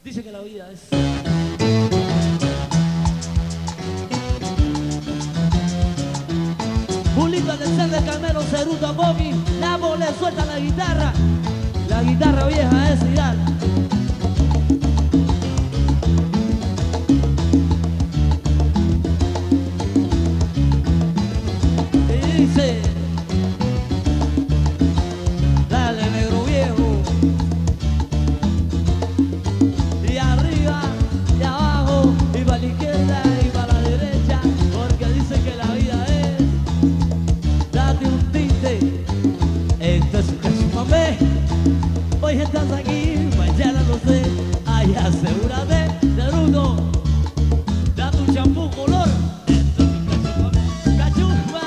Dice que la vida es... Julito Alexander Carmelo Ceruto Boqui, Napo le suelta la guitarra vieja es ideal. Y dice, dale negro viejo, y arriba y abajo, y para la izquierda y para la derecha, porque dice que la vida es, date un tinte, esto es un mamé, hoy estás aquí, mañana no sé, ay asegúrate, Ceruto, da tu champú color, esto es un cachumba,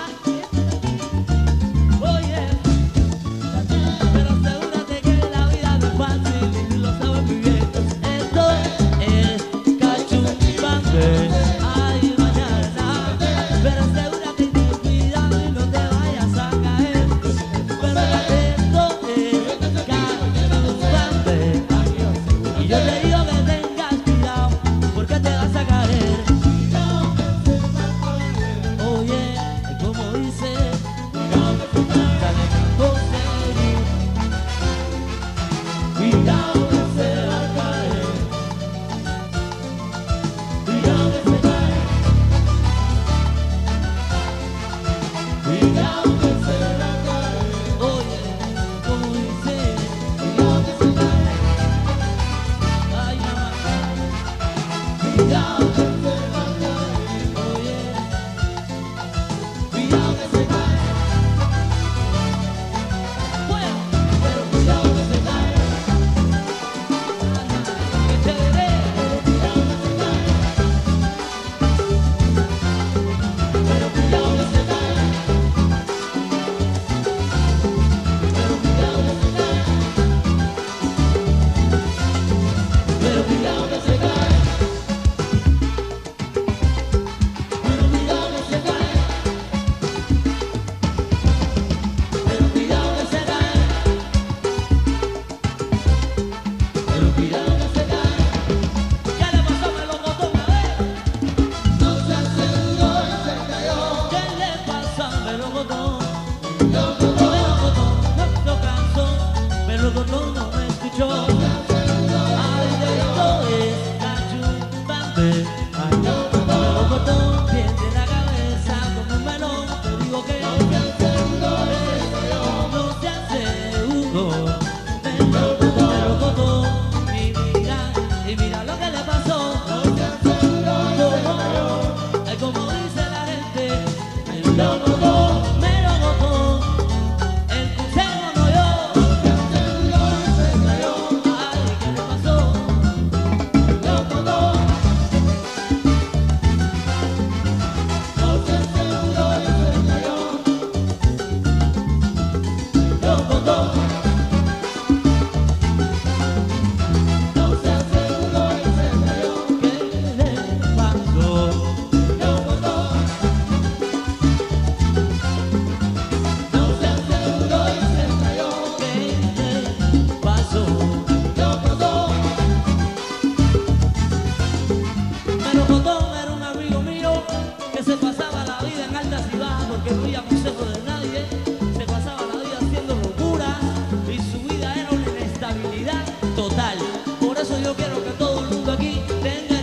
oye, pero asegúrate que la vida no es fácil y lo sabes muy bien, esto es cachumba, ay mañana, pero asegúrate y ten cuidado y no te vayas a caer, pero esto es cachumba, y yo te digo que tengas cuidado porque te vas a caer, oye, como dice, dale conseguir, cuidado que se va a caer, cuidado que se cae, cuidado que se va a caer, oye, como dice, cuidado que se cae, ay mamá, cuidado que se va a caer, oye, cuidado que se cae, bueno, pero cuidado que se cae, que chévere, pero cuidado que se cae, pero cuidado que se cae, pero cuidado que se cae, pero cuidado que se cae, pero cuidado que se cae, pero cuidado que se cae, pero cuidado que se cae. ¿Qué le pasó a Melocotón? A ver. No se aseguró y se cayó. ¿Qué le pasa a Melocotón? Melocotón no cansó, Melocotón no me escuchó. Ay, de esto es cachumbambe. Ay, Melocotón tiende la cabeza como un melón. Te digo que no se aseguró. Melocotón, y mira lo que le pasó. Ay, como dice la gente, Melocotón, el consejo no yo. Ay, ¿qué le pasó? Melocotón era un amigo mío que se pasaba la vida en altas y bajas porque no oía consejo de nadie, se pasaba la vida haciendo locuras y su vida era una inestabilidad total. Por eso yo quiero que todo el mundo aquí tenga